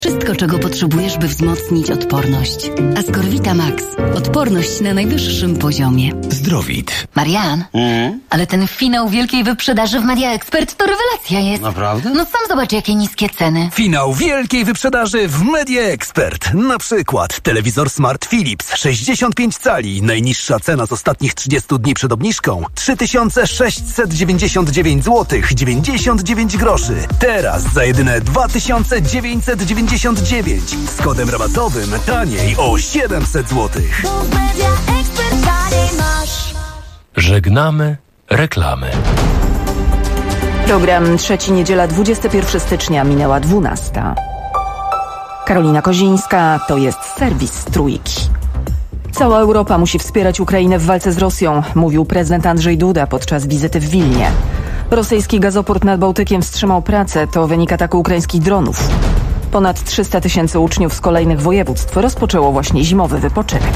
Wszystko, czego potrzebujesz, by wzmocnić odporność. Ascorvita Max. Odporność na najwyższym poziomie. Zdrowit. Marian, ale ten finał wielkiej wyprzedaży w Media Expert to rewelacja jest. Naprawdę? No sam zobacz, jakie niskie ceny. Finał wielkiej wyprzedaży w Media Expert. Na przykład telewizor Smart Philips 65 cali. Najniższa cena z ostatnich 30 dni przed obniżką 3699 zł 99 groszy. Teraz za jedyne 2999 z kodem rabatowym taniej o 700 zł. Żegnamy reklamy. Program Trzeci, niedziela 21 stycznia, minęła 12. Karolina Kozińska, to jest serwis Trójki. Cała Europa musi wspierać Ukrainę w walce z Rosją, mówił prezydent Andrzej Duda podczas wizyty w Wilnie. Rosyjski gazoport nad Bałtykiem wstrzymał pracę, to wynik ataku ukraińskich dronów. Ponad 300 000 uczniów z kolejnych województw rozpoczęło właśnie zimowy wypoczynek.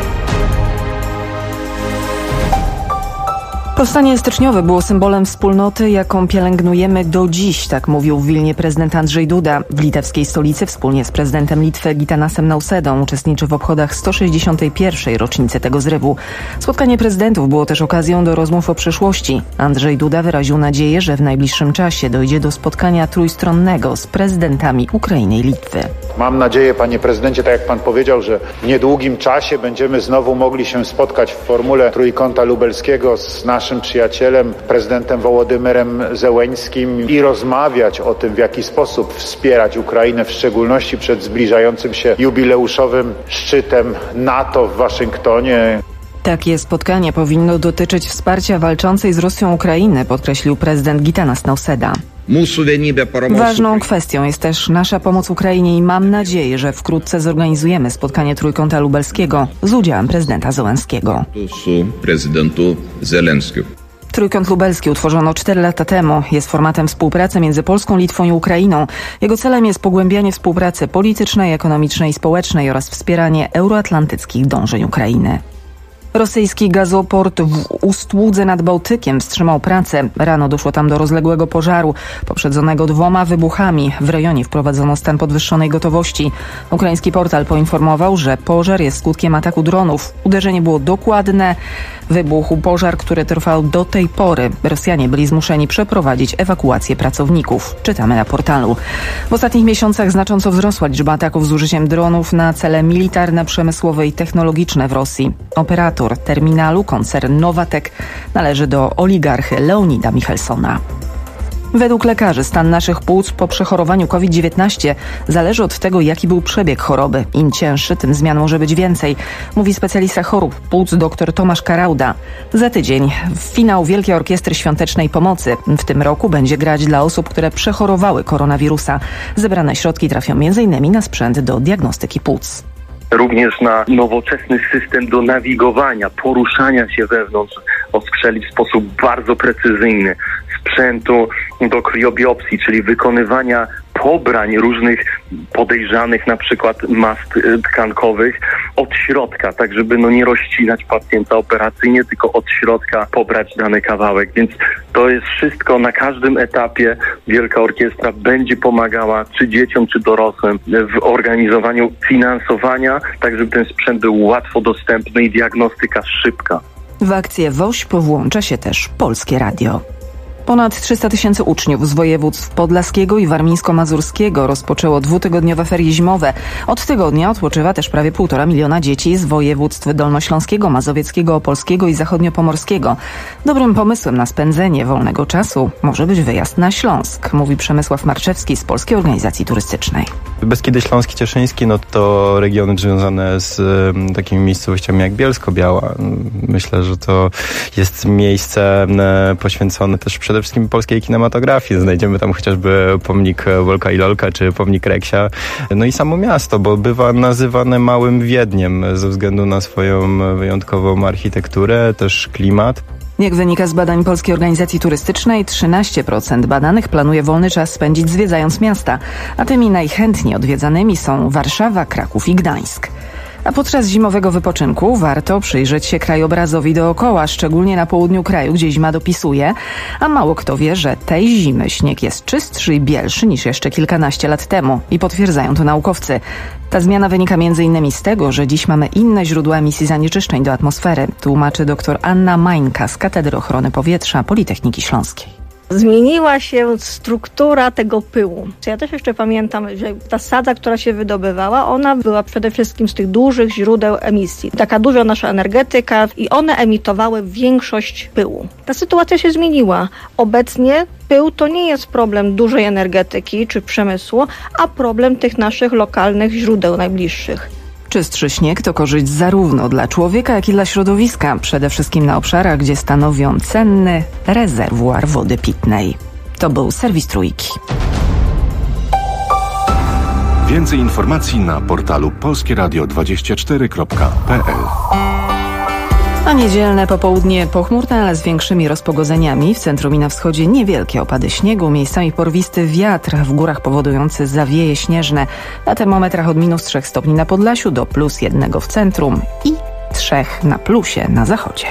Powstanie styczniowe było symbolem wspólnoty, jaką pielęgnujemy do dziś, tak mówił w Wilnie prezydent Andrzej Duda. W litewskiej stolicy wspólnie z prezydentem Litwy Gitanasem Nausedą uczestniczy w obchodach 161. rocznicy tego zrywu. Spotkanie prezydentów było też okazją do rozmów o przyszłości. Andrzej Duda wyraził nadzieję, że w najbliższym czasie dojdzie do spotkania trójstronnego z prezydentami Ukrainy i Litwy. Mam nadzieję, panie prezydencie, tak jak pan powiedział, że w niedługim czasie będziemy znowu mogli się spotkać w formule Trójkąta Lubelskiego z naszym przyjacielem, prezydentem Wołodymyrem Zełeńskim i rozmawiać o tym, w jaki sposób wspierać Ukrainę, w szczególności przed zbliżającym się jubileuszowym szczytem NATO w Waszyngtonie. Takie spotkanie powinno dotyczyć wsparcia walczącej z Rosją Ukrainy, podkreślił prezydent Gitanas Nauseda. Ważną kwestią jest też nasza pomoc Ukrainie i mam nadzieję, że wkrótce zorganizujemy spotkanie Trójkąta Lubelskiego z udziałem prezydenta Zełenskiego. Trójkąt Lubelski utworzono 4 lata temu. Jest formatem współpracy między Polską, Litwą i Ukrainą. Jego celem jest pogłębianie współpracy politycznej, ekonomicznej i społecznej oraz wspieranie euroatlantyckich dążeń Ukrainy. Rosyjski gazoport w Ustłudze nad Bałtykiem wstrzymał pracę. Rano doszło tam do rozległego pożaru, poprzedzonego 2 wybuchami. W rejonie wprowadzono stan podwyższonej gotowości. Ukraiński portal poinformował, że pożar jest skutkiem ataku dronów. Uderzenie było dokładne. Wybuchł pożar, który trwał do tej pory. Rosjanie byli zmuszeni przeprowadzić ewakuację pracowników. Czytamy na portalu. W ostatnich miesiącach znacząco wzrosła liczba ataków z użyciem dronów na cele militarne, przemysłowe i technologiczne w Rosji. Operator terminalu, koncern Nowatek, należy do oligarchy Leonida Michelsona. Według lekarzy stan naszych płuc po przechorowaniu COVID-19 zależy od tego, jaki był przebieg choroby. Im cięższy, tym zmian może być więcej, mówi specjalista chorób płuc dr Tomasz Karauda. Za tydzień finał Wielkiej Orkiestry Świątecznej Pomocy. W tym roku będzie grać dla osób, które przechorowały koronawirusa. Zebrane środki trafią m.in. na sprzęt do diagnostyki płuc. Również na nowoczesny system do nawigowania, poruszania się wewnątrz oskrzeli w sposób bardzo precyzyjny, sprzętu do kriobiopsji, czyli wykonywania pobrań różnych podejrzanych, na przykład mas tkankowych od środka, tak żeby nie rozcinać pacjenta operacyjnie, tylko od środka pobrać dany kawałek. Więc to jest wszystko na każdym etapie. Wielka Orkiestra będzie pomagała czy dzieciom, czy dorosłym w organizowaniu finansowania, tak żeby ten sprzęt był łatwo dostępny i diagnostyka szybka. W akcję WOŚP włącza się też Polskie Radio. Ponad 300 000 uczniów z województw podlaskiego i warmińsko-mazurskiego rozpoczęło 2-tygodniowe ferie zimowe. Od tygodnia odpoczywa też prawie 1,5 miliona dzieci z województw dolnośląskiego, mazowieckiego, opolskiego i zachodniopomorskiego. Dobrym pomysłem na spędzenie wolnego czasu może być wyjazd na Śląsk, mówi Przemysław Marczewski z Polskiej Organizacji Turystycznej. Beskidy Śląski, Cieszyński, to regiony związane z takimi miejscowościami jak Bielsko-Biała. Myślę, że to jest miejsce poświęcone też przede wszystkim polskiej kinematografii. Znajdziemy tam chociażby pomnik Wolka i Lolka, czy pomnik Reksia. No i samo miasto, bo bywa nazywane Małym Wiedniem ze względu na swoją wyjątkową architekturę, też klimat. Jak wynika z badań Polskiej Organizacji Turystycznej, 13% badanych planuje wolny czas spędzić zwiedzając miasta, a tymi najchętniej odwiedzanymi są Warszawa, Kraków i Gdańsk. A podczas zimowego wypoczynku warto przyjrzeć się krajobrazowi dookoła, szczególnie na południu kraju, gdzie zima dopisuje, a mało kto wie, że tej zimy śnieg jest czystszy i bielszy niż jeszcze kilkanaście lat temu i potwierdzają to naukowcy. Ta zmiana wynika m.in. z tego, że dziś mamy inne źródła emisji zanieczyszczeń do atmosfery, tłumaczy dr Anna Mańka z Katedry Ochrony Powietrza Politechniki Śląskiej. Zmieniła się struktura tego pyłu. Ja też jeszcze pamiętam, że ta sadza, która się wydobywała, ona była przede wszystkim z tych dużych źródeł emisji. Taka duża nasza energetyka i one emitowały większość pyłu. Ta sytuacja się zmieniła. Obecnie pył to nie jest problem dużej energetyki czy przemysłu, a problem tych naszych lokalnych źródeł najbliższych. Czystszy śnieg to korzyść zarówno dla człowieka, jak i dla środowiska, przede wszystkim na obszarach, gdzie stanowią cenny rezerwuar wody pitnej. To był serwis Trójki. Więcej informacji na portalu polskieradio24.pl. A niedzielne popołudnie pochmurne, ale z większymi rozpogodzeniami. W centrum i na wschodzie niewielkie opady śniegu, miejscami porwisty wiatr, w górach powodujący zawieje śnieżne. Na termometrach od -3 stopni na Podlasiu do +1 w centrum i 3 na plusie na zachodzie.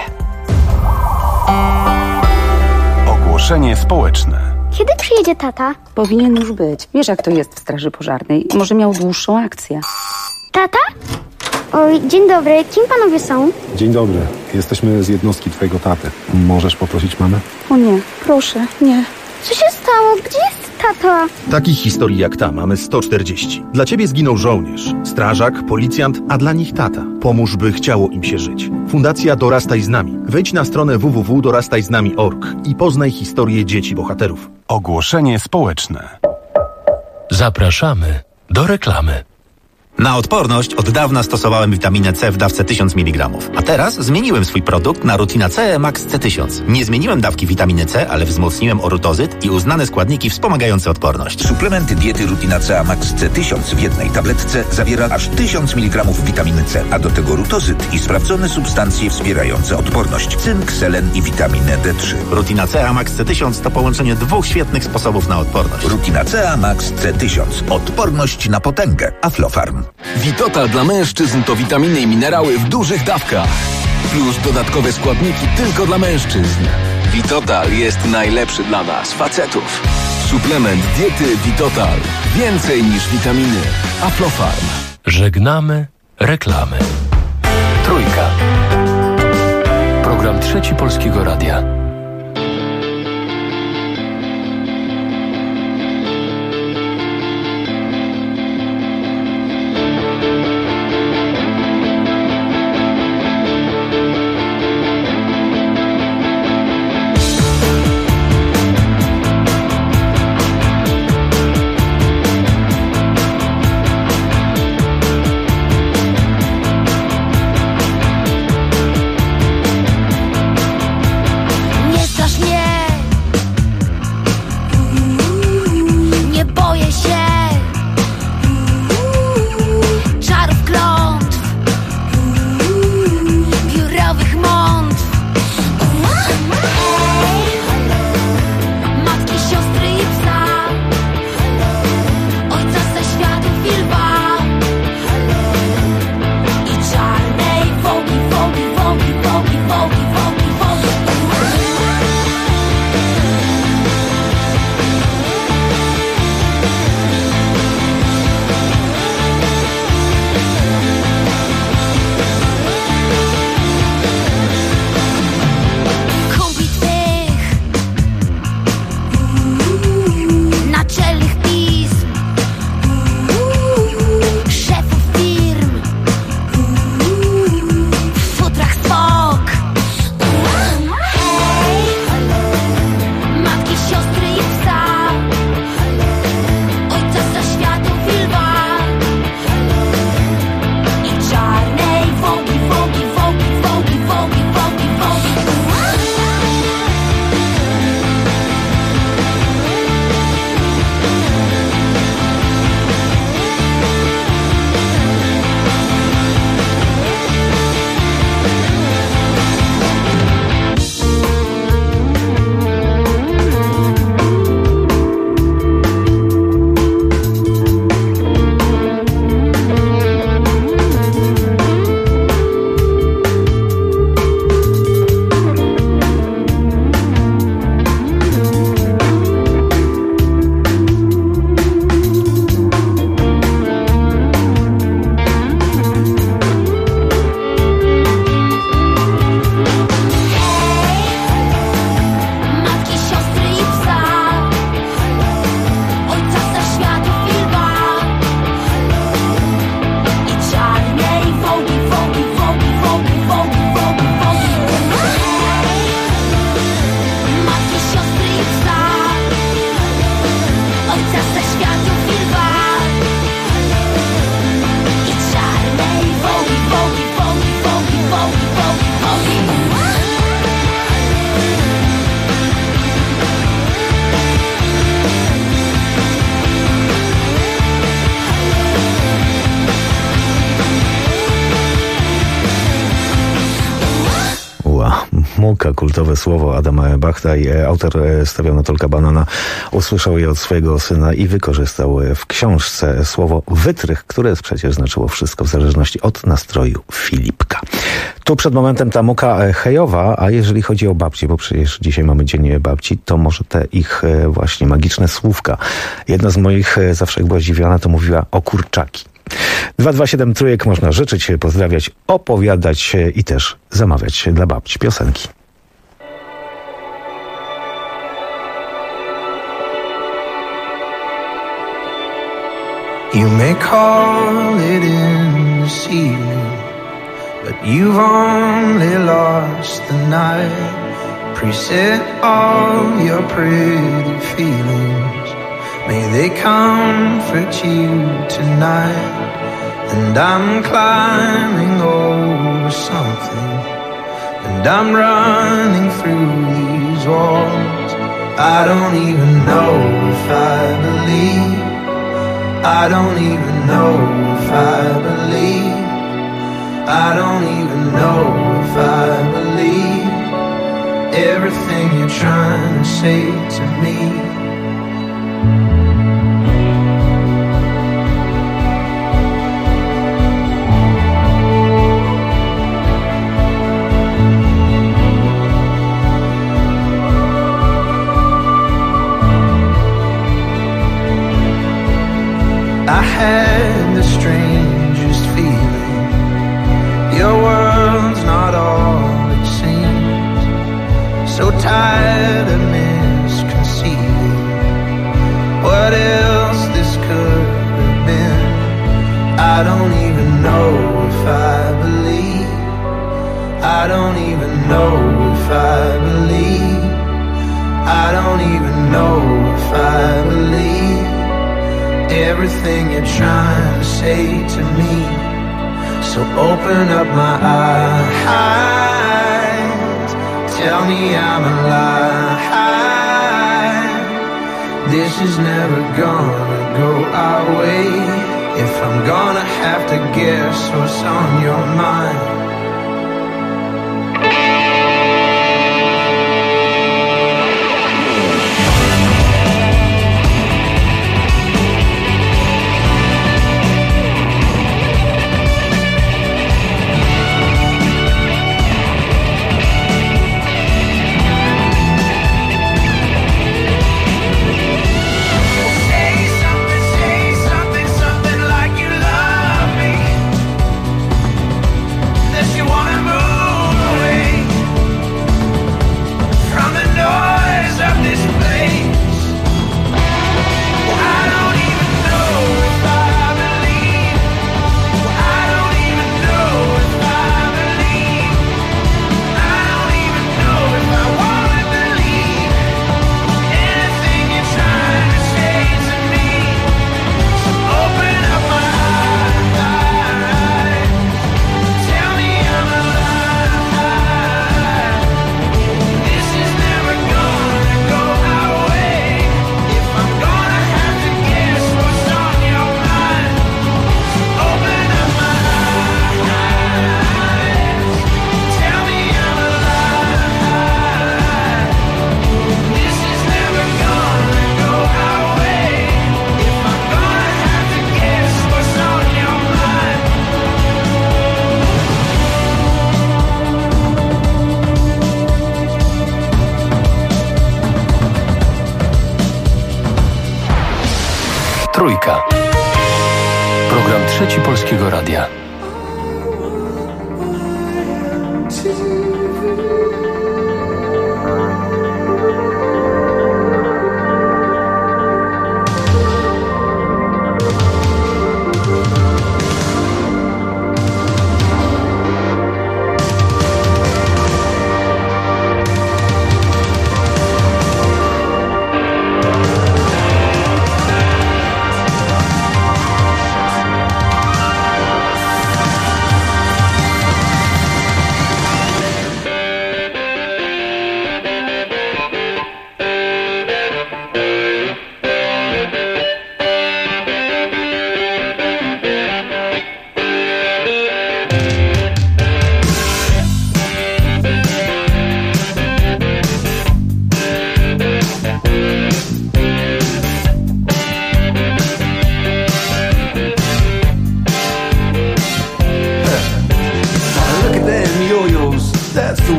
Ogłoszenie społeczne. Kiedy przyjedzie tata? Powinien już być. Wiesz, jak to jest w straży pożarnej. Może miał dłuższą akcję. Tata? Oj, dzień dobry. Kim panowie są? Dzień dobry. Jesteśmy z jednostki twojego taty. Możesz poprosić mamę? O nie, proszę, nie. Co się stało? Gdzie jest tata? Takich historii jak ta mamy 140. Dla ciebie zginął żołnierz, strażak, policjant, a dla nich tata. Pomóż, by chciało im się żyć. Fundacja Dorastaj z nami. Wejdź na stronę www.dorastajznami.org i poznaj historię dzieci bohaterów. Ogłoszenie społeczne. Zapraszamy do reklamy. Na odporność od dawna stosowałem witaminę C w dawce 1000 mg, a teraz zmieniłem swój produkt na Rutina C Max C1000. Nie zmieniłem dawki witaminy C, ale wzmocniłem orutozyt i uznane składniki wspomagające odporność. Suplement diety Rutina C Max C1000 w jednej tabletce zawiera aż 1000 mg witaminy C, a do tego rutozyt i sprawdzone substancje wspierające odporność: cynk, selen i witaminę D3. Rutina C Max C1000 to połączenie dwóch świetnych sposobów na odporność. Rutina C Max C1000. Odporność na potęgę. Aflofarm. Vitotal dla mężczyzn to witaminy i minerały w dużych dawkach. Plus dodatkowe składniki tylko dla mężczyzn. Vitotal jest najlepszy dla nas, facetów. Suplement diety Vitotal. Więcej niż witaminy. Aflofarm. Żegnamy reklamy. Trójka. Program Trzeci Polskiego Radia. Muka, kultowe słowo Adama Bachta, i autor stawiał na Tolka Banana, usłyszał je od swojego syna i wykorzystał w książce słowo wytrych, które przecież znaczyło wszystko w zależności od nastroju Filipka. Tu przed momentem ta Muka hejowa, a jeżeli chodzi o babcie, bo przecież dzisiaj mamy Dzień Babci, to może te ich właśnie magiczne słówka. Jedna z moich zawsze jak była zdziwiona, to mówiła o kurczaki. 227 trójek można życzyć, pozdrawiać, opowiadać i też zamawiać dla babci piosenki. You may call it in this evening, but you've only lost the night. Preset all your pretty feelings, may they comfort you tonight. And I'm climbing over something, and I'm running through these walls. I don't even know if I believe, I don't even know if I believe, I don't even know if I believe everything you're trying to say to me. I had the strangest feeling, your world's not all it seems. So tired of misconceiving what else this could have been. I don't even know if I believe, I don't even know if I believe, I don't even know if I believe everything you're trying to say to me. So open up my eyes, tell me I'm alive. This is never gonna go our way. If I'm gonna have to guess what's on your mind. Trójka. Program Trzeci Polskiego Radia.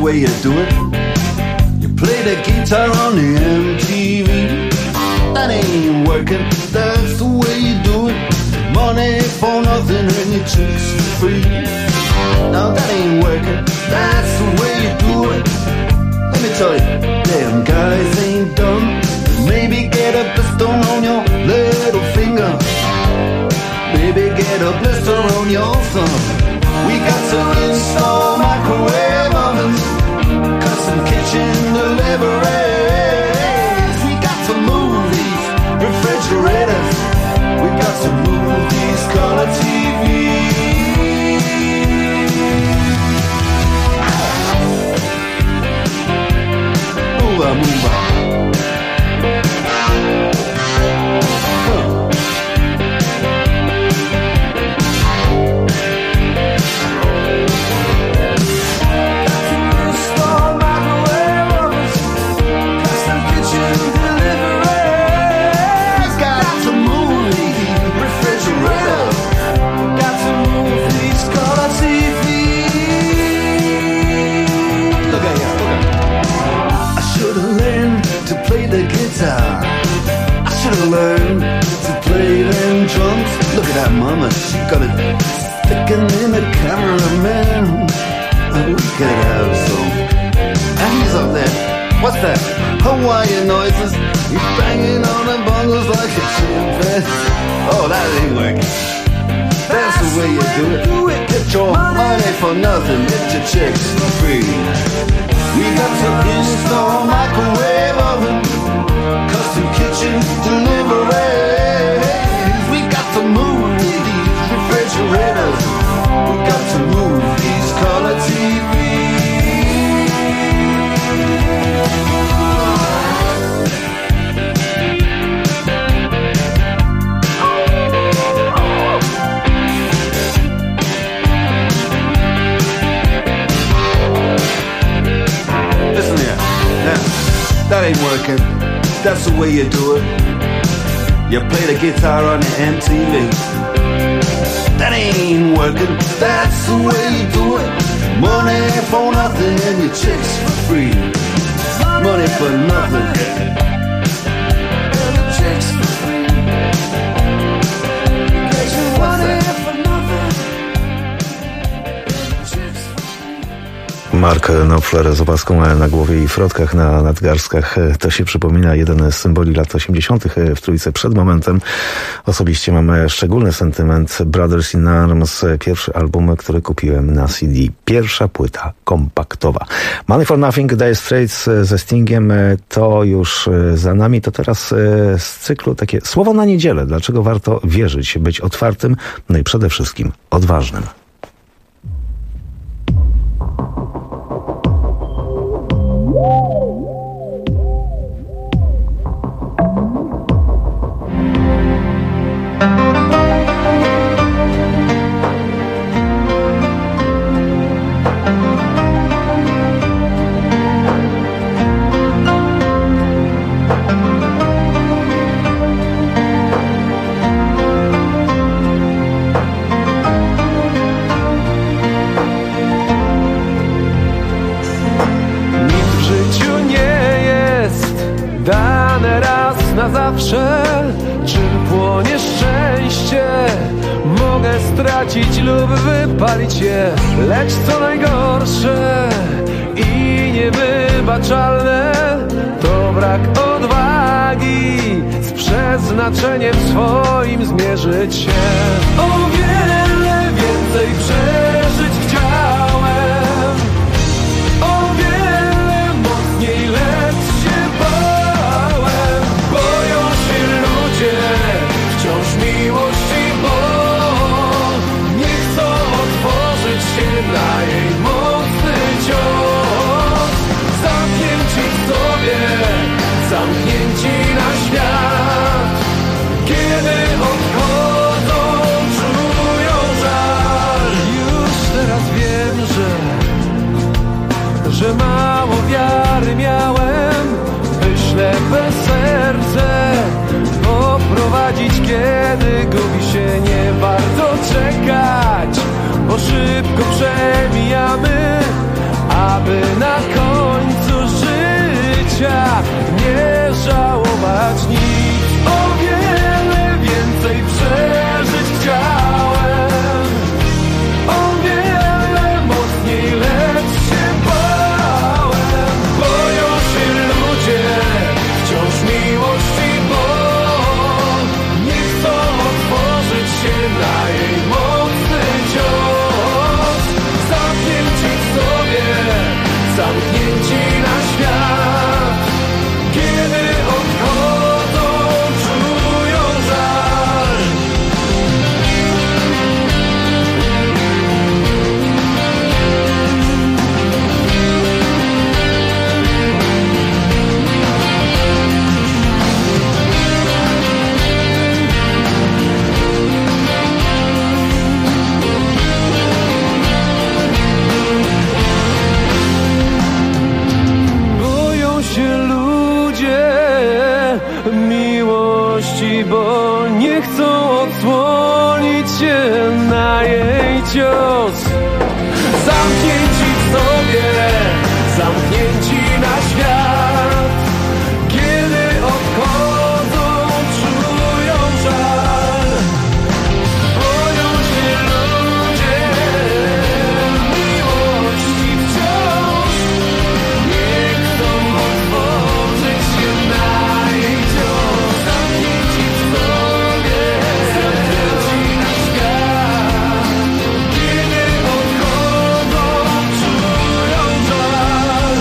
way you do it. You play the guitar on the MTV. That ain't working, that's the way you do it. Money for nothing and your chicks for free. Now that ain't working, that's the way you do it. Let me tell you, damn guys ain't dumb. Maybe get a blister on your little finger. Maybe get a blister on your thumb. We got to install microwave ovens, custom kitchen deliveries. We got to move these refrigerators. We got to move these color TVs. Move on, move on. I should've learned to play them drums. Look at that mama, she got it sticking in the cameraman. We could have some. And he's up there. What's that? Hawaiian noises. He's banging on the bongos like a chimpanzee. Oh, that ain't working. That's the way you do it. Get your money for nothing. Get your chicks for free. We got to install microwave oven, custom kitchen deliveries. We got to move these refrigerators. We got to move these color TVs. Listen here, now, that ain't working. That's the way you do it. You play the guitar on the MTV. That ain't working. That's the way you do it. Money for nothing and your chicks for free. Money for nothing and your chicks for free. What's that? Mark Knopfler z opaską na głowie i frotkach na nadgarstkach. To się przypomina jeden z symboli lat 80. w Trójce przed momentem. Osobiście mam szczególny sentyment. Brothers in Arms, pierwszy album, który kupiłem na CD. Pierwsza płyta kompaktowa. Money for Nothing, Dire Straits ze Stingiem, to już za nami. To teraz z cyklu takie słowo na niedzielę. Dlaczego warto wierzyć, być otwartym, no i przede wszystkim odważnym. Na zawsze, czym płonie szczęście, mogę stracić lub wypalić je. Lecz co najgorsze i niewybaczalne, to brak odwagi z przeznaczeniem swoim zmierzyć się. O wiele więcej przeżyć chciałem, o wiele mocniej, lecz się bałem. Boją się ludzie wciąż miłości, bo nie chcą otworzyć się na jej mocny cios. Zamknięci w sobie, zamknięci na świat. Kiedy odchodzą, zamknięci na świat. Kiedy odchodzą, czują żal. Miłości, bo nie chcą odsłonić się na jej cios. Zamknięci w sobie, zamknięci na świat. Kiedy odchodzą, czują żal. Boją się ludzie miłości wciąż. Nie chcą otworzyć się na jej cios. Zamknięci w sobie, zamknięci na świat. Kiedy odchodzą, czują żal.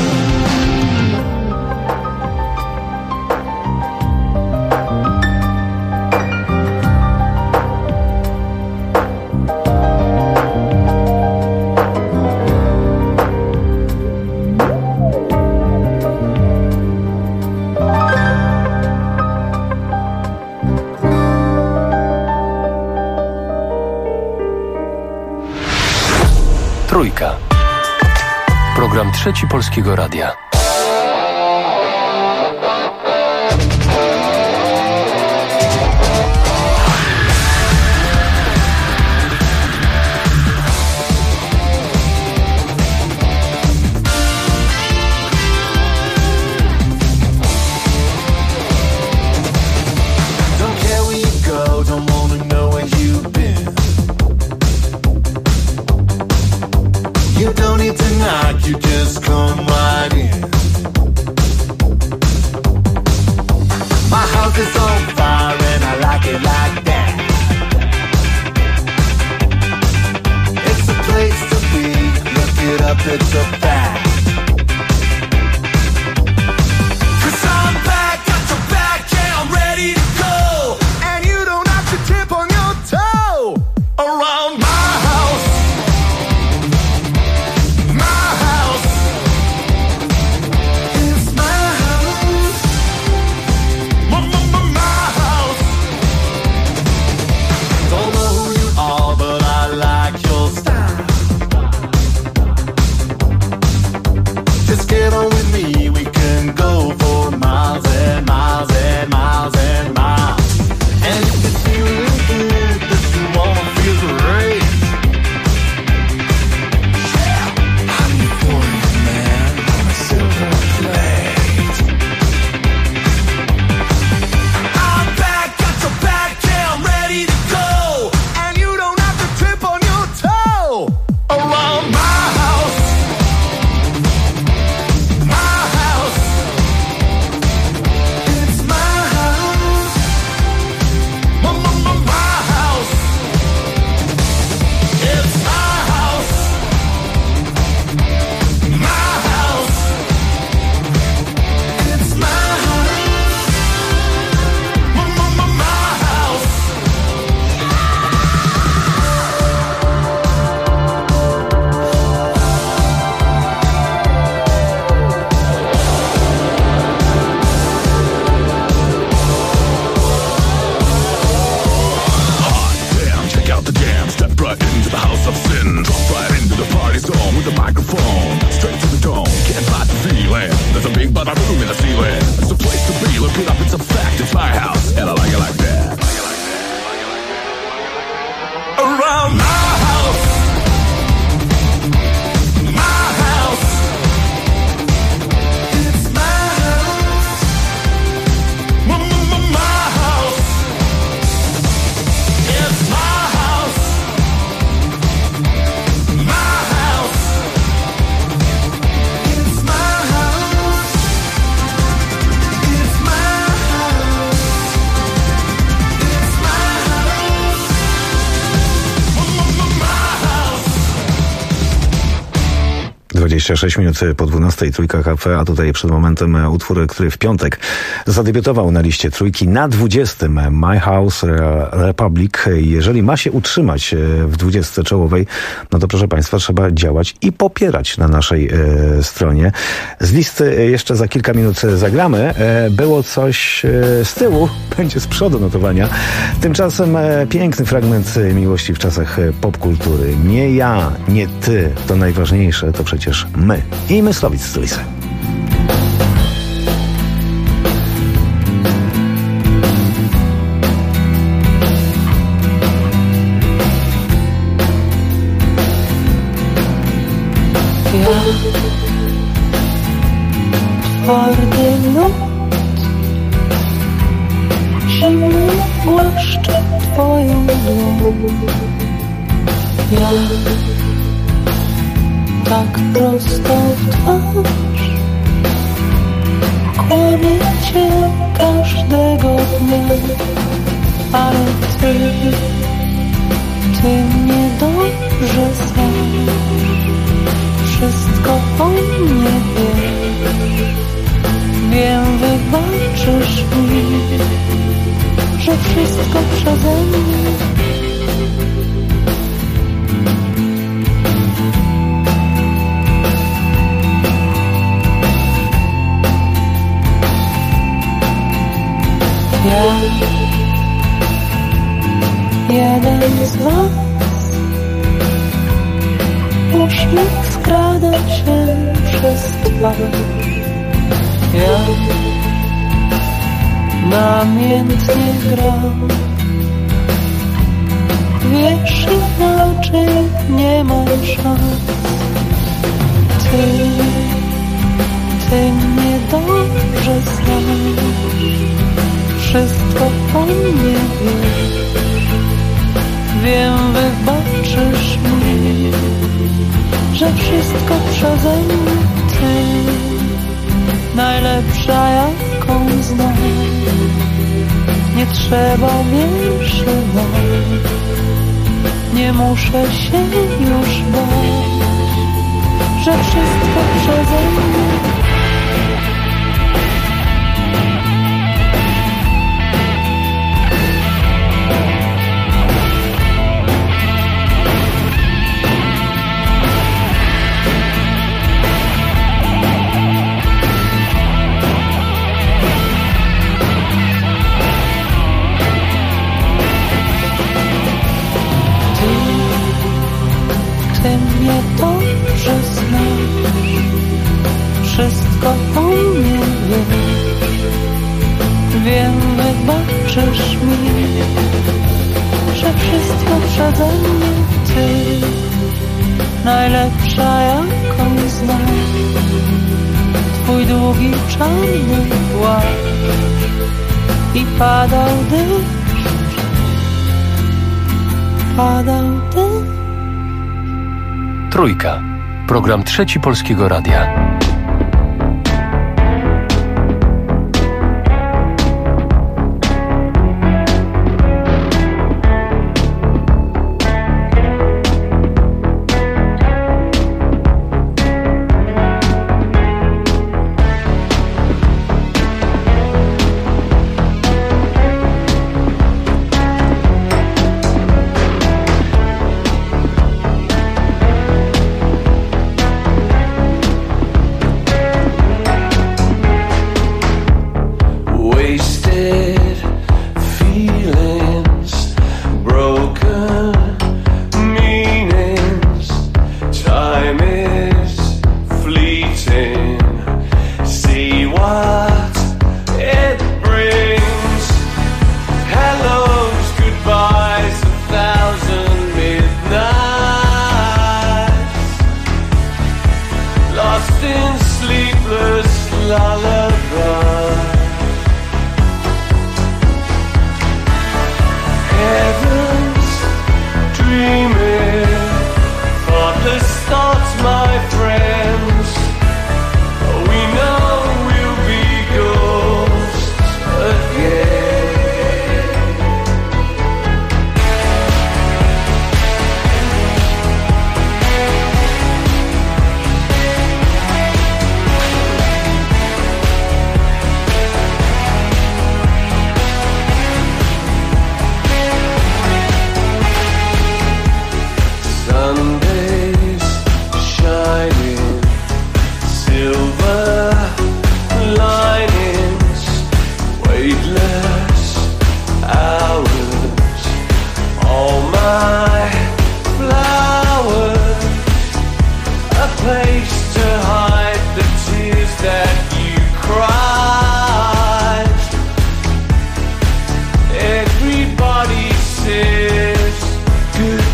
Trójka. Program Trzeci Polskiego Radia. Don't care where you go, don't wanna know where you've been. You don't need to knock, you just come right in. My house is on fire and I like it like that. It's a place to be, look it up, it's a fact. 'Cause I'm back, got your back, yeah, I'm ready to go. And you don't have to tip on your toe around my house. My house. It's my house. My house. Don't know who you are, but I like your style. Just get on with me, we can go for miles and miles and miles and miles. And if you're feeling good, that you wanna feel great. I'm your 40th man on a silver plate. I'm back, got your back, yeah, I'm ready to go. And you don't have to trip on your toe around my house. My house. It's my house. My house. It's my house. My house. It's my house. My house. Damn, check out the jam. Step right into the house of sin. Drop right into the party zone with the microphone. Straight to the dome, can't fight the feeling. There's a big bada room in the ceiling. It's a place to be, look it up, it's a fact. It's my house, and I like it like that. Around my house. My house. It's my house. My house. It's my house. My house. It's my house. It's my house. 26 minut po 12, Trójka Cafe, a tutaj przed momentem utwór, który w piątek zadebiutował na liście trójki na 20. My House Republic. Jeżeli ma się utrzymać w 20 czołowej, no to proszę Państwa, trzeba działać i popierać na naszej stronie. Z listy jeszcze za kilka minut zagramy. Było coś z tyłu, będzie z przodu notowania. Tymczasem piękny fragment miłości w czasach popkultury. Nie ja, nie ty, to najważniejsze, to przecież my. I Myslowic z Tulisem. Twardy lód, zimny głaszcze twoją dłoń. Ja tak prosto w twarz kłamię cię każdego dnia, ale ty mnie dobrze znasz. Wszystko o mnie wiesz. Wiem, wybaczysz mi, że wszystko przeze mnie. Ja, jeden z was, uśmiech skrada się przez twarz. Ja namiętnie gram, wiesz, inaczej nie mam szans. Ty mnie dobrze znasz. Wszystko o mnie wiesz. Wiem, wybaczysz mi, że wszystko przeze mnie ty. Najlepsza jaką znam. Nie trzeba więcej bać. Nie muszę się już bać, że wszystko przeze mnie. Ty mnie dobrze znasz. Wszystko o mnie wiesz. Wiem, wybaczysz mi, że wszystko przeze mnie ty. Najlepsza jaką znam. Twój długi czarny płaszcz i padał deszcz. Padał deszcz. Trójka. Program Trzeci Polskiego Radia.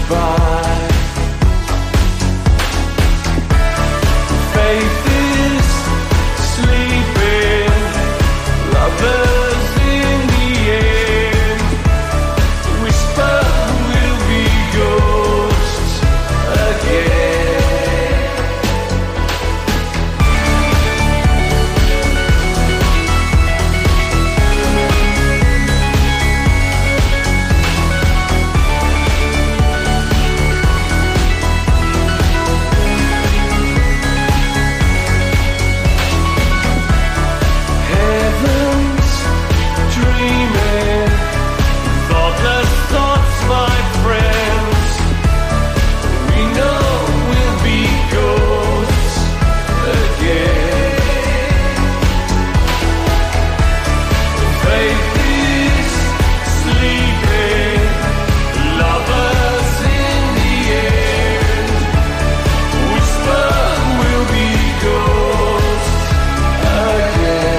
goodbye. Faith is sleeping, lovers in the end. Whisper will be ghosts again. Heaven's dreaming, thoughtless thoughts, my friends. We know we'll be ghosts again. Faith is sleeping, lovers in the end. Whisper will be ghosts again.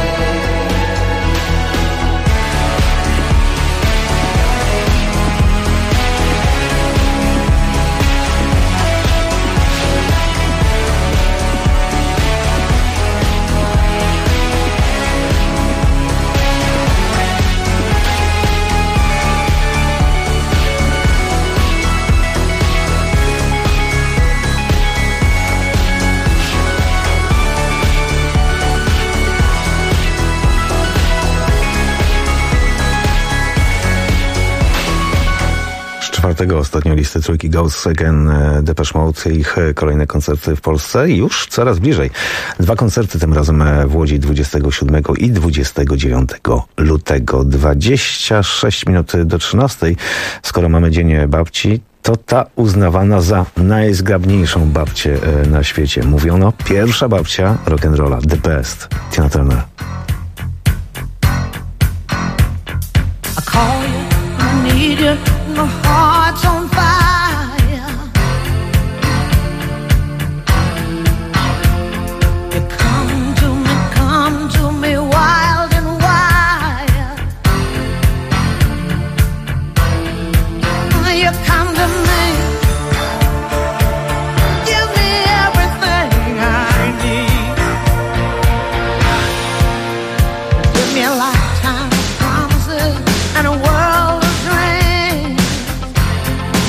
Czwartego ostatnio listy trójki Ghosts Again, Depeche Mode, ich kolejne koncerty w Polsce i już coraz bliżej. 2 koncerty tym razem w Łodzi 27 i 29 lutego. 26 minut do 13. Skoro mamy Dzień Babci, to ta uznawana za najzgrabniejszą babcię na świecie. Mówiono, pierwsza babcia rock'n'rolla, the best, Tina Turner. I call you, I need you, my heart's on fire. You come to me wild and wild. You come to me, give me everything I need. Give me a lifetime of promises and a world of dreams.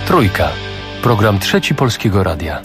Trójka. Program Trzeci Polskiego Radia.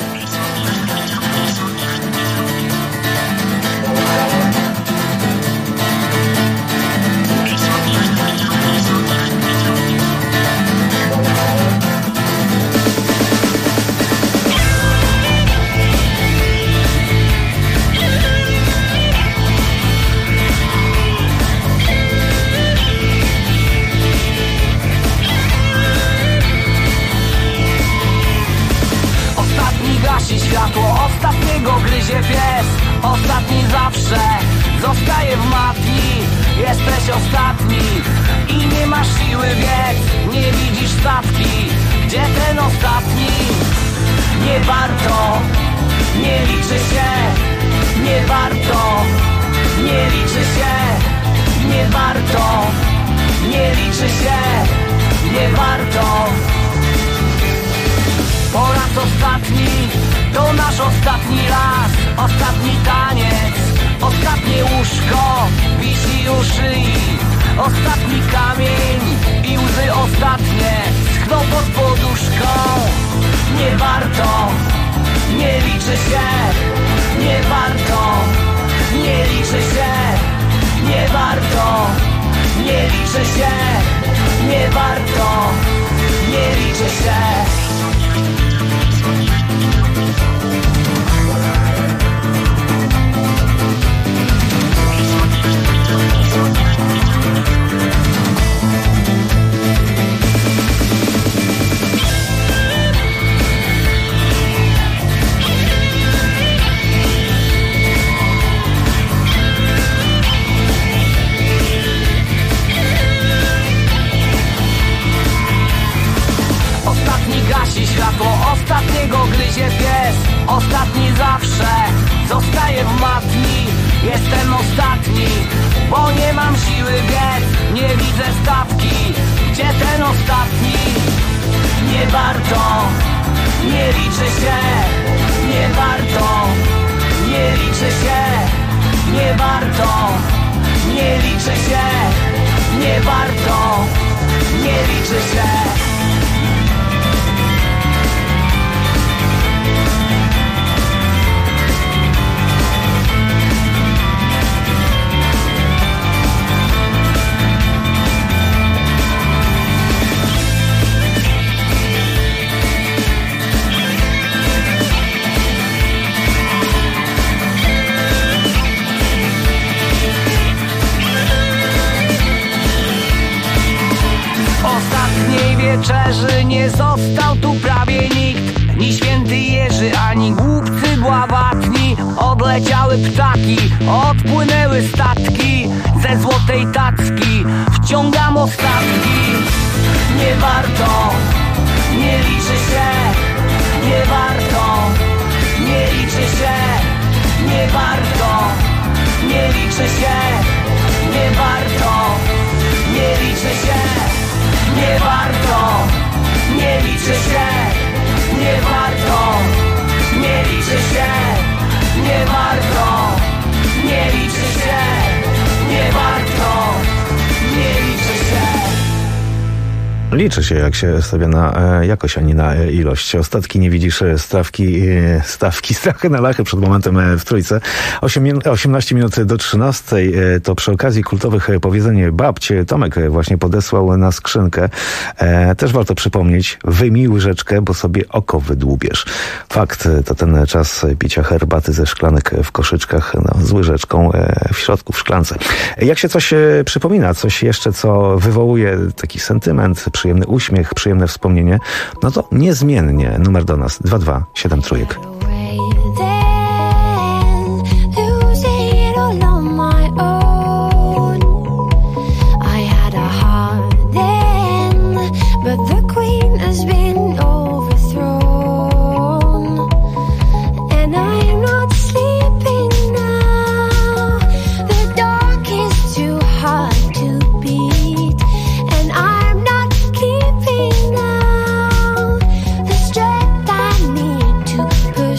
Światło ostatniego gryzie pies. Ostatni zawsze zostaje w matni. Jesteś ostatni i nie masz siły biec. Nie widzisz statki, gdzie ten ostatni? Nie warto, nie liczy się. Nie warto, nie liczy się. Nie warto, nie liczy się. Nie warto. Po raz ostatni, to nasz ostatni raz. Ostatni taniec, ostatnie łóżko wisi u szyi. Ostatni kamień i łzy ostatnie schną pod poduszką. Nie warto, nie liczy się. Nie warto, nie liczy się. Nie warto, nie liczy się. Nie warto, nie liczy się. Gasi światło, ostatniego gryzie pies. Ostatni zawsze zostaje w matni. Jestem ostatni, bo nie mam siły biec. Nie widzę statki, gdzie ten ostatni? Nie warto, nie liczy się. Nie warto, nie liczy się. Nie warto, nie liczy się. Nie warto, nie liczy się. Ostatniej wieczerzy nie został tu prawie nikt. Ni święty Jerzy, ani głupcy bławatni. Odleciały ptaki, odpłynęły statki. Ze złotej tacki wciągam ostatki. Nie warto, nie liczy się. Nie warto, nie liczy się. Nie warto, nie liczy się. Nie warto, nie liczy się. Nie warto, nie liczy się. Nie warto, nie liczy się. Nie warto, nie liczy się. Nie warto, nie liczy się. Liczy się, jak się stawia na jakość, a nie na ilość. Ostatki nie widzisz, stawki, strachy na lachy przed momentem w Trójce. 18 minut do 13. To przy okazji kultowych powiedzeń babcie Tomek właśnie podesłał na skrzynkę. Też warto przypomnieć, wyjmij łyżeczkę, bo sobie oko wydłubiesz. Fakt, to ten czas picia herbaty ze szklanek w koszyczkach, z łyżeczką w środku, w szklance. Jak się coś przypomina, coś jeszcze, co wywołuje taki sentyment, przyjemny uśmiech, przyjemne wspomnienie, no to niezmiennie numer do nas 2273. Put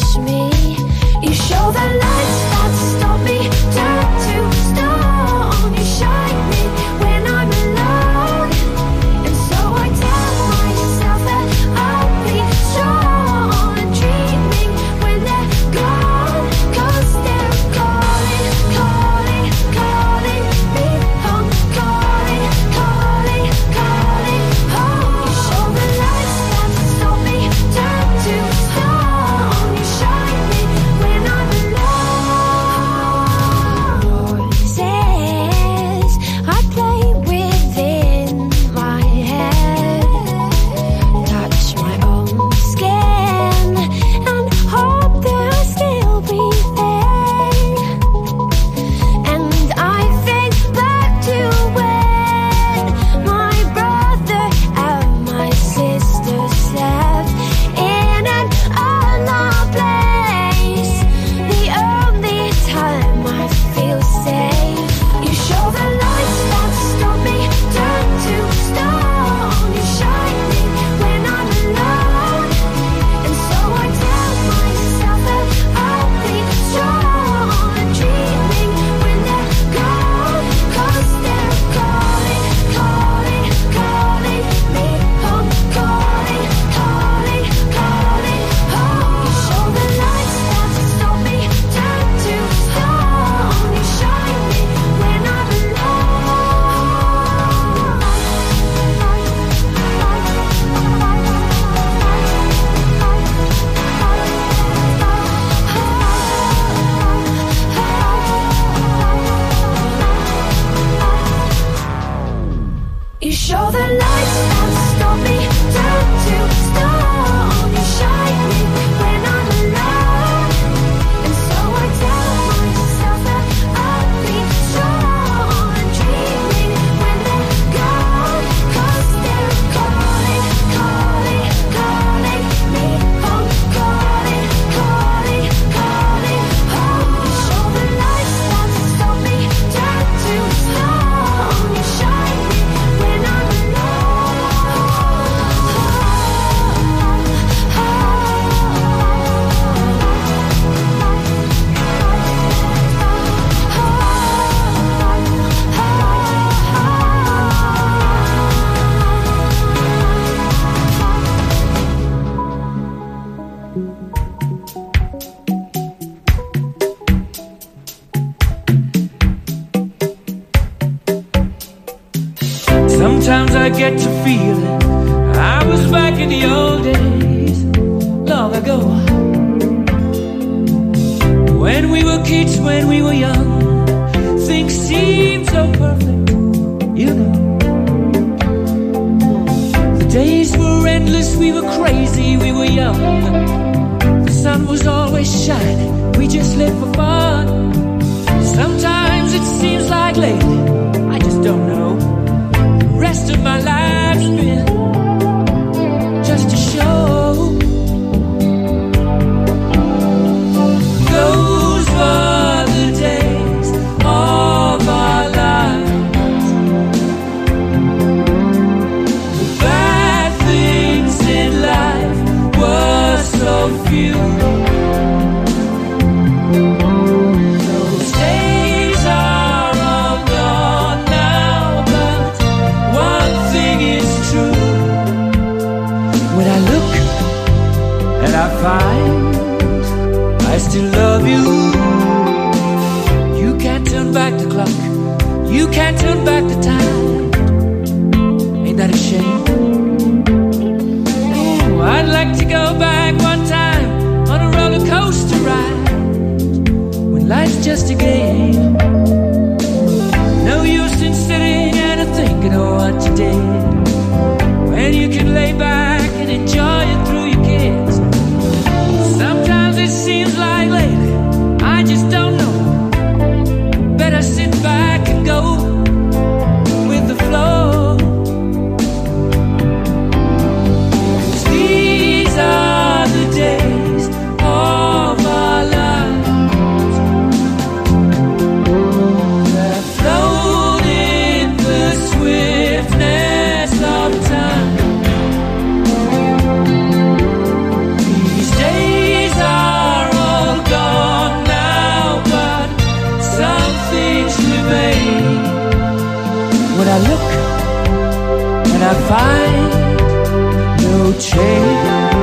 You show the lights won't stop me, turn to stone. You shine me when I'm alone, and so I tell myself that I'll be strong. I'm dreaming when they're gone, 'cause they're calling, calling, calling me home, calling, calling, calling home. You show the lights won't stop me, turn to stone. You shine me when I'm Sometimes I get to feeling I was back in the old days, long ago, when we were kids, when we were young. Things seemed so perfect, you know. The days were endless, we were crazy, we were young. The sun was always shining, we just lived for fun. Sometimes it seems like lately, I just don't know, rest of my life's been just a show. Those were the days of our lives. The bad things in life were so few. Those days are all gone now, but one thing is true. When I look and I find I still love you, you can't turn back the clock, you can't turn back the time. Ain't that a shame? Ooh, I'd like to go back one time on a roller coaster ride, when life's just a game. No use in sitting and thinking of what you did, when you can lay back and enjoy it through your kids. Sometimes it seems like lately, I just don't know, better sit back and go with the flow. 'Cause these are the days of our lives that float in the swiftness of time. These days are all gone now, but some things remain. When I look and I find no change.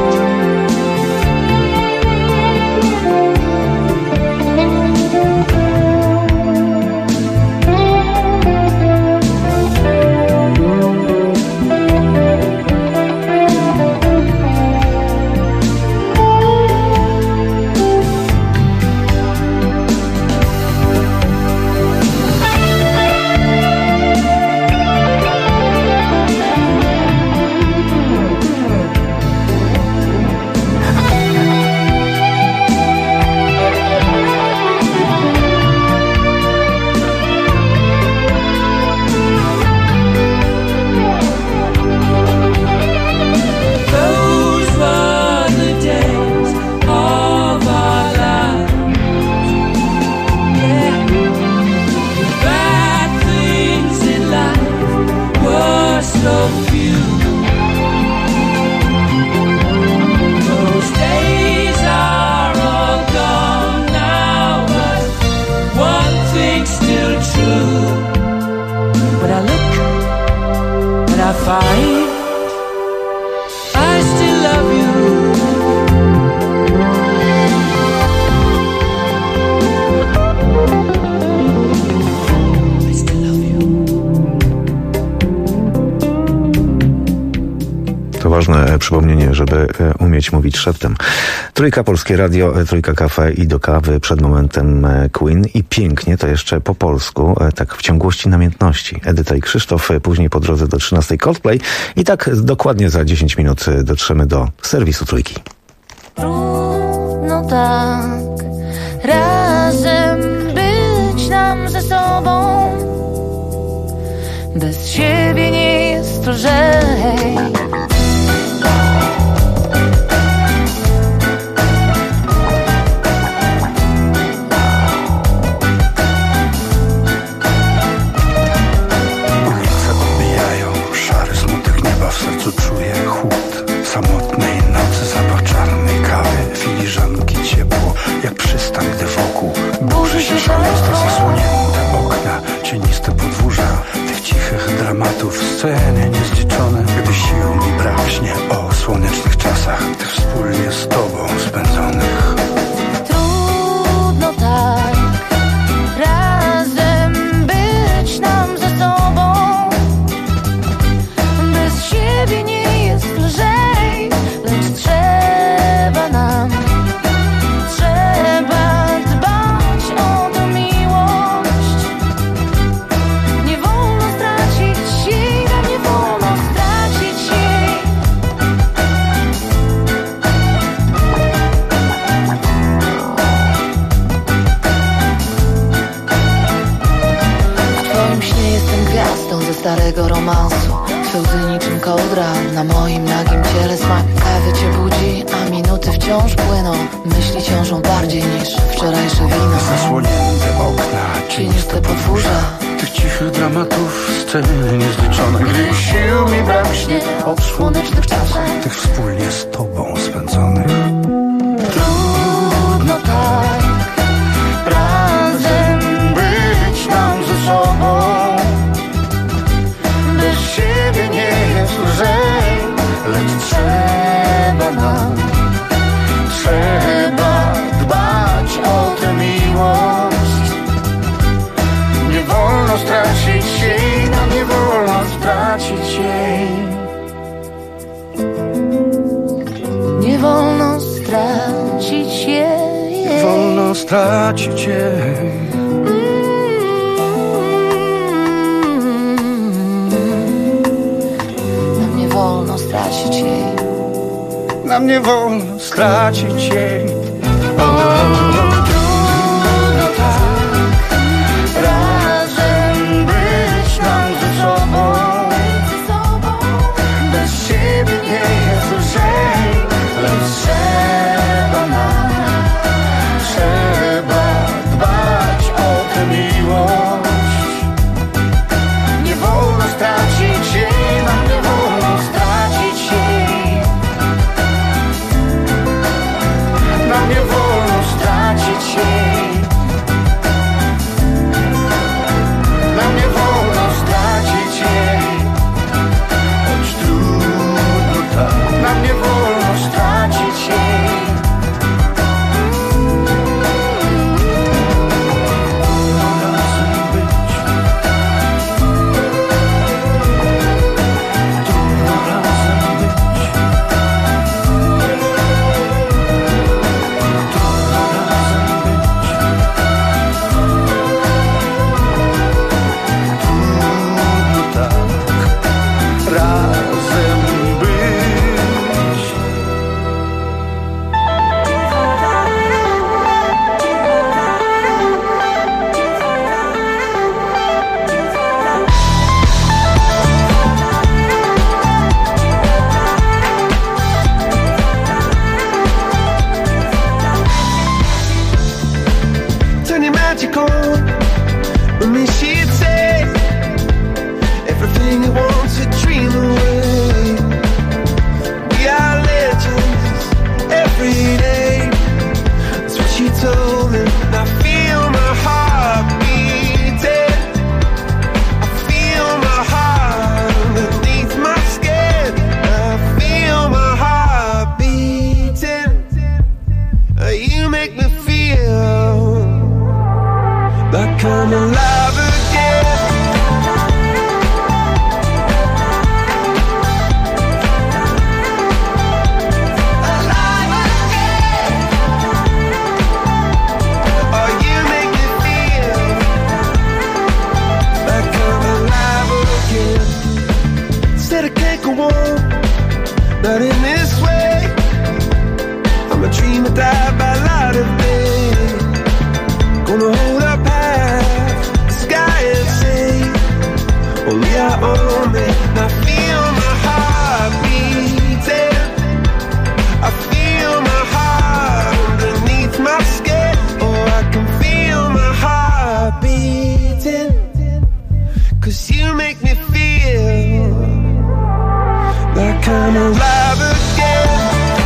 find I still love you. I still love you. To ważne przypomnienie, żeby umieć mówić szeptem. Trójka Polskie Radio, Trójka Cafe i do kawy przed momentem Queen i pięknie to jeszcze po polsku, tak w ciągłości namiętności. Edyta i Krzysztof, później po drodze do 13 Coldplay i tak dokładnie za 10 minut dotrzemy do serwisu Trójki. Trudno tak razem być nam ze sobą. Bez siebie nie jest lżej. Ulice odbijają szary smutek nieba, w sercu czuję chłód samotnej nocy, zapach czarnej kawy, filiżanki, ciepło jak przystań, gdy wokół burzy się szaleństwo, zasłonięte okna, cieniste podwórza tych cichych dramatów, sceny niezliczone. Gdy sił mi braknie o słonecznych czasach, tych wspólnie z tobą spędzonych. Trudno tak razem być nam ze sobą. Bez siebie nie jest lżej, lecz trzeba nam, trzeba dbać o tę miłość. Nie wolno stracić jej, nam nie wolno stracić jej. W twoim śnie jestem gwiazdą ze starego romansu. Twe łzy niczym kołdra na moim nagim ciele. Smak kawy cię budzi, a minuty wciąż płyną. Myśli ciążą bardziej niż wczorajsze wino. Zasłonięte okna, cieniste podwórza tych cichych dramatów, sceny niezliczone. Gdy sił mi braknie o słonecznych czasach, tych wspólnie z tobą spędzonych. Trudno tak razem być nam ze sobą. Bez siebie nie jest lżej, lecz trzeba nam, trzeba dbać o tę miłość. Nie wolno stracić jej, nam nie wolno stracić jej. Nie wolno stracić jej. Nie wolno stracić jej. Nam nie wolno stracić jej. Nam nie wolno stracić jej. Trudno tak razem być nam ze sobą. Bez siebie nie jest lżej, lecz trzeba nam, trzeba dbać o tę miłość. Nie wolno stracić jej, nam nie wolno stracić jej. make a warm, not in this way. I'm a dreamer, die by light of day. Gonna hold up half the sky and say, only our own man. I feel my heart beating, I feel my heart underneath my skin. Oh, I can feel my heart beating, 'cause you make me feel like I'm alive again.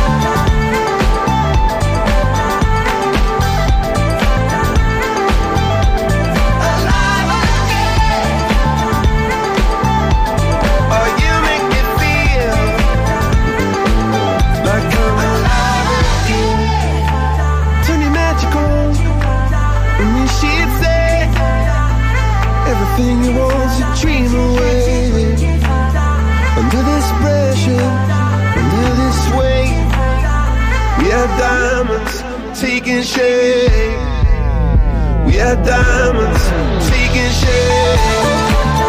Everything you want to dream away. Under this pressure, under this weight, we are diamonds taking shape. We are diamonds taking shape.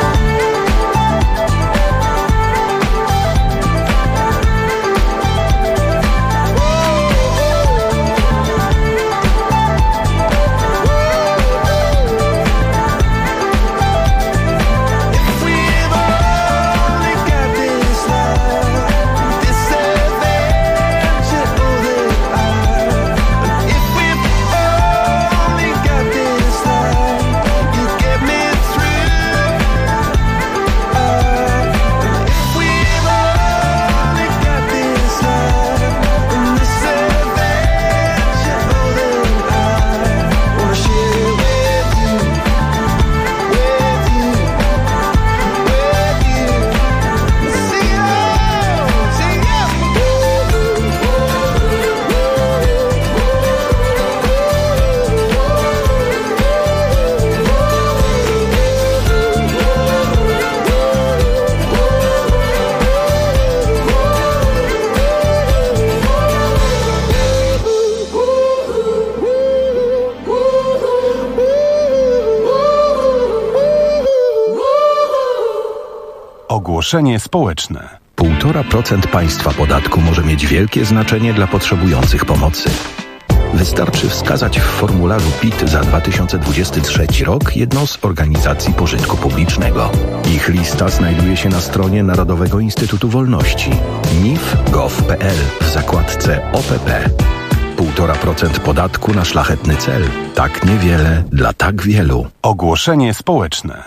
Ogłoszenie społeczne. 1,5% państwa podatku może mieć wielkie znaczenie dla potrzebujących pomocy. Wystarczy wskazać w formularzu PIT za 2023 rok jedną z organizacji pożytku publicznego. Ich lista znajduje się na stronie Narodowego Instytutu Wolności nif.gov.pl w zakładce OPP. 1,5% podatku na szlachetny cel. Tak niewiele dla tak wielu. Ogłoszenie społeczne.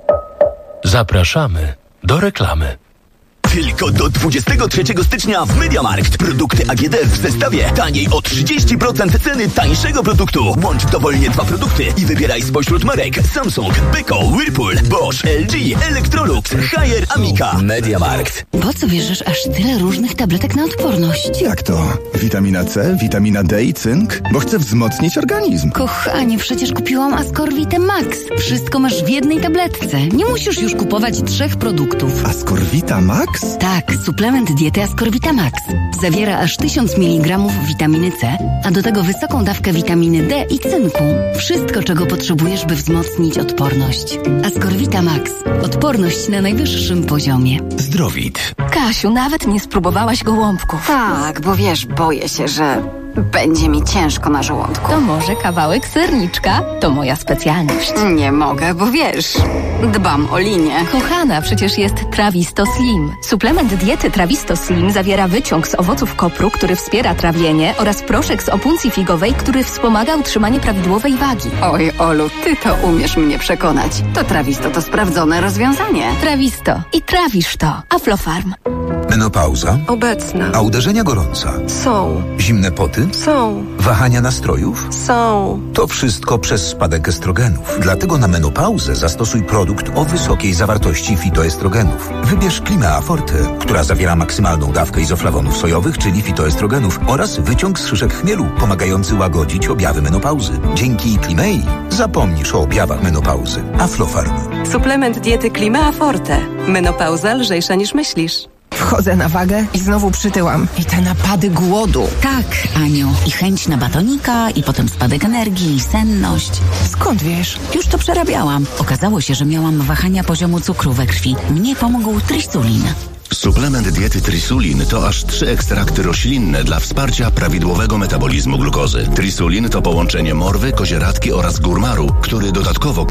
Zapraszamy do reklamy. Tylko do 23 stycznia w MediaMarkt. Produkty AGD w zestawie taniej o 30% ceny tańszego produktu. Łącz dowolnie 2 produkty i wybieraj spośród marek Samsung, Beko, Whirlpool, Bosch, LG, Electrolux, Haier, Amica. MediaMarkt. Po co bierzesz aż tyle różnych tabletek na odporność? Jak to? Witamina C, witamina D i cynk? Bo chcę wzmocnić organizm. Kochanie, przecież kupiłam Ascorvite Max. Wszystko masz w jednej tabletce. Nie musisz już kupować 3 produktów. Ascorvita Max? Tak, suplement diety Ascorvita Max. Zawiera aż 1000 mg witaminy C, a do tego wysoką dawkę witaminy D i cynku. Wszystko, czego potrzebujesz, by wzmocnić odporność. Ascorvita Max. Odporność na najwyższym poziomie. Zdrowit. Kasiu, nawet nie spróbowałaś gołąbków. Tak, bo wiesz, boję się, że będzie mi ciężko na żołądku. To może kawałek serniczka? To moja specjalność. Nie mogę, bo wiesz, dbam o linię. Kochana, przecież jest Trawisto Slim. Suplement diety Trawisto Slim zawiera wyciąg z owoców kopru, który wspiera trawienie, oraz proszek z opuncji figowej, który wspomaga utrzymanie prawidłowej wagi. Oj, Olu, ty to umiesz mnie przekonać. To Trawisto to sprawdzone rozwiązanie. Trawisto. I trawisz to. Aflofarm. Menopauza? Obecna. A uderzenia gorąca? Są. Zimne poty? Są. Wahania nastrojów? Są. To wszystko przez spadek estrogenów. Dlatego na menopauzę zastosuj produkt o wysokiej zawartości fitoestrogenów. Wybierz Klimea Forte, która zawiera maksymalną dawkę izoflawonów sojowych, czyli fitoestrogenów, oraz wyciąg z szyszek chmielu, pomagający łagodzić objawy menopauzy. Dzięki Klimei zapomnisz o objawach menopauzy. Aflofarm. Suplement diety Klimea Forte. Menopauza lżejsza niż myślisz. Wchodzę na wagę i znowu przytyłam. I te napady głodu. Tak, Aniu. I chęć na batonika, i potem spadek energii, i senność. Skąd wiesz? Już to przerabiałam. Okazało się, że miałam wahania poziomu cukru we krwi. Mnie pomógł Trisulin. Suplement diety Trisulin to aż 3 ekstrakty roślinne dla wsparcia prawidłowego metabolizmu glukozy. Trisulin to połączenie morwy, kozieradki oraz górmaru, który dodatkowo